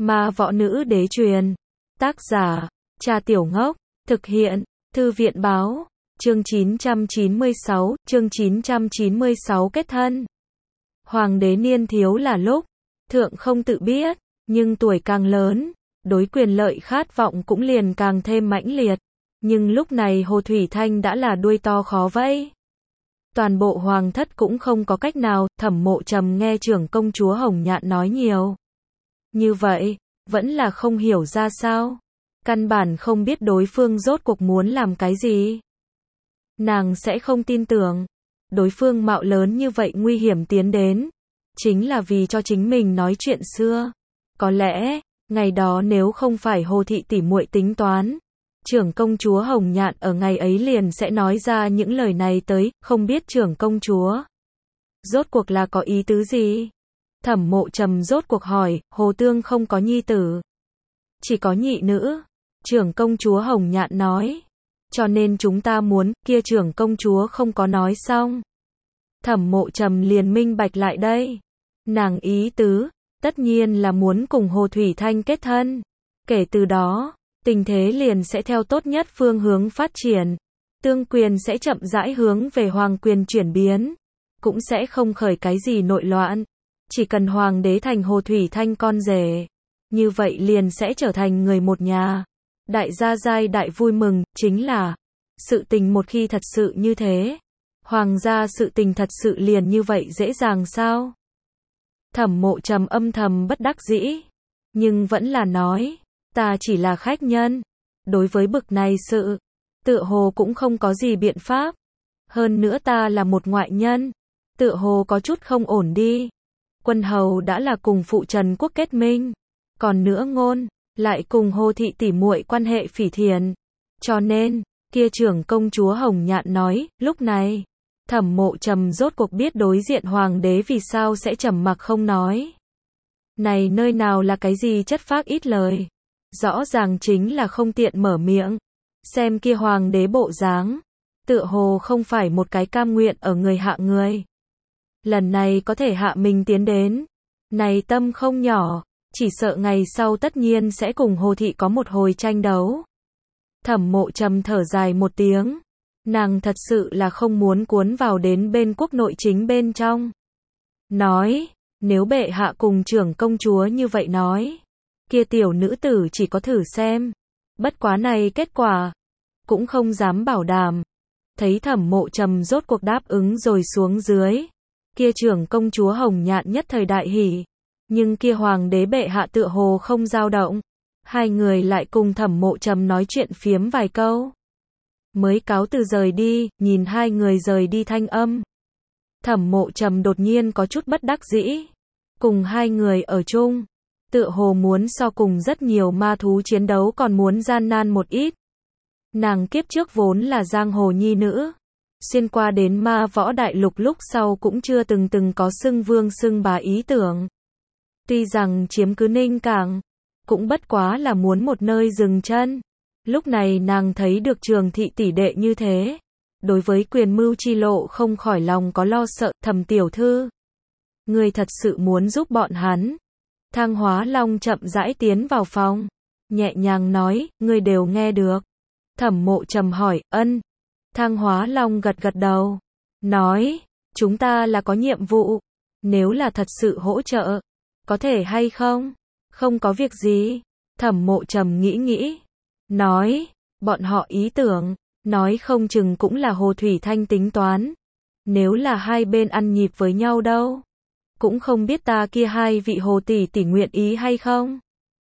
Ma Võ Nữ Đế Truyền. Tác giả, Cha Tiểu Ngốc. Thực hiện, Thư viện Báo. Chương 996 kết thân. Hoàng đế niên thiếu là lúc, thượng không tự biết, nhưng tuổi càng lớn, đối quyền lợi khát vọng cũng liền càng thêm mãnh liệt. Nhưng lúc này Hồ Thủy Thanh đã là đuôi to khó vẫy. Toàn bộ hoàng thất cũng không có cách nào, Thẩm Mộ Trầm nghe trưởng công chúa Hồng Nhạn nói nhiều như vậy, vẫn là không hiểu ra sao. Căn bản không biết đối phương rốt cuộc muốn làm cái gì. Nàng sẽ không tin tưởng, đối phương mạo lớn như vậy nguy hiểm tiến đến, chính là vì cho chính mình nói chuyện xưa. Có lẽ, ngày đó nếu không phải Hồ thị tỷ muội tính toán, trưởng công chúa Hồng Nhạn ở ngày ấy liền sẽ nói ra những lời này tới, không biết trưởng công chúa rốt cuộc là có ý tứ gì. Thẩm Mộ Trầm rốt cuộc hỏi, Hồ Tương không có nhi tử, chỉ có nhị nữ. Trưởng công chúa Hồng Nhạn nói, cho nên chúng ta muốn, kia trưởng công chúa không có nói xong. Thẩm Mộ Trầm liền minh bạch lại đây. Nàng ý tứ, tất nhiên là muốn cùng Hồ Thủy Thanh kết thân. Kể từ đó, tình thế liền sẽ theo tốt nhất phương hướng phát triển. Tương quyền sẽ chậm rãi hướng về hoàng quyền chuyển biến. Cũng sẽ không khởi cái gì nội loạn. Chỉ cần hoàng đế thành Hồ Thủy Thanh con rể, như vậy liền sẽ trở thành người một nhà. Đại gia giai đại vui mừng, chính là sự tình một khi thật sự như thế, hoàng gia sự tình thật sự liền như vậy dễ dàng sao? Thẩm Mộ Trầm âm thầm bất đắc dĩ, nhưng vẫn là nói, ta chỉ là khách nhân, đối với bực này sự, tựa hồ cũng không có gì biện pháp. Hơn nữa ta là một ngoại nhân, tựa hồ có chút không ổn đi. Quân hầu đã là cùng phụ Trần Quốc kết minh, còn nữa ngôn lại cùng Hồ thị tỷ muội quan hệ phỉ thiện. Cho nên, kia trưởng công chúa Hồng Nhạn nói, lúc này, Thẩm Mộ Trầm rốt cuộc biết đối diện hoàng đế vì sao sẽ trầm mặc không nói. Này nơi nào là cái gì chất phác ít lời, rõ ràng chính là không tiện mở miệng. Xem kia hoàng đế bộ dáng, tựa hồ không phải một cái cam nguyện ở người hạ người. Lần này có thể hạ mình tiến đến, này tâm không nhỏ. Chỉ sợ ngày sau tất nhiên sẽ cùng Hồ thị có một hồi tranh đấu. Thẩm Mộ Trầm thở dài một tiếng. Nàng thật sự là không muốn cuốn vào đến bên quốc nội chính bên trong. Nói, nếu bệ hạ cùng trưởng công chúa như vậy nói, kia tiểu nữ tử chỉ có thử xem. Bất quá này kết quả, cũng không dám bảo đảm. Thấy Thẩm Mộ Trầm rốt cuộc đáp ứng rồi xuống dưới. Kia trưởng công chúa Hồng Nhạn nhất thời đại hỉ. Nhưng kia hoàng đế bệ hạ tựa hồ không dao động. Hai người lại cùng Thẩm Mộ Trầm nói chuyện phiếm vài câu. Mới cáo từ rời đi, nhìn hai người rời đi thanh âm. Thẩm Mộ Trầm đột nhiên có chút bất đắc dĩ. Cùng hai người ở chung, tựa hồ muốn so cùng rất nhiều ma thú chiến đấu còn muốn gian nan một ít. Nàng kiếp trước vốn là giang hồ nhi nữ. Xuyên qua đến ma võ đại lục lúc sau cũng chưa từng có xưng vương xưng bá ý tưởng. Tuy rằng chiếm cứ Ninh Cảng, cũng bất quá là muốn một nơi dừng chân. Lúc này nàng thấy được Trường thị tỷ đệ như thế. Đối với quyền mưu chi lộ không khỏi lòng có lo sợ. Thẩm tiểu thư, người thật sự muốn giúp bọn hắn. Thang Hóa Long chậm rãi tiến vào phòng, nhẹ nhàng nói, người đều nghe được. Thẩm Mộ Trầm hỏi, ân. Thang Hóa Long gật gật đầu, nói, chúng ta là có nhiệm vụ. Nếu là thật sự hỗ trợ, có thể hay không? Không có việc gì. Thẩm Mộ Trầm nghĩ, nói, bọn họ ý tưởng, nói không chừng cũng là Hồ Thủy Thanh tính toán. Nếu là hai bên ăn nhịp với nhau đâu, cũng không biết ta kia hai vị Hồ tỷ tỷ nguyện ý hay không.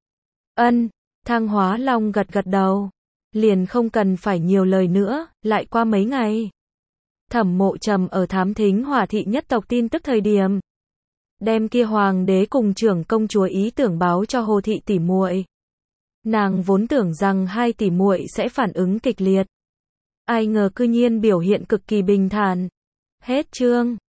Ân. Thang Hóa Long gật gật đầu, liền không cần phải nhiều lời nữa. Lại qua mấy ngày, Thẩm Mộ Trầm ở thám thính Hỏa thị nhất tộc tin tức thời điểm, đem kia hoàng đế cùng trưởng công chúa ý tưởng báo cho Hồ thị tỷ muội. Nàng vốn tưởng rằng hai tỷ muội sẽ phản ứng kịch liệt, ai ngờ cư nhiên biểu hiện cực kỳ bình thản. Hết chương.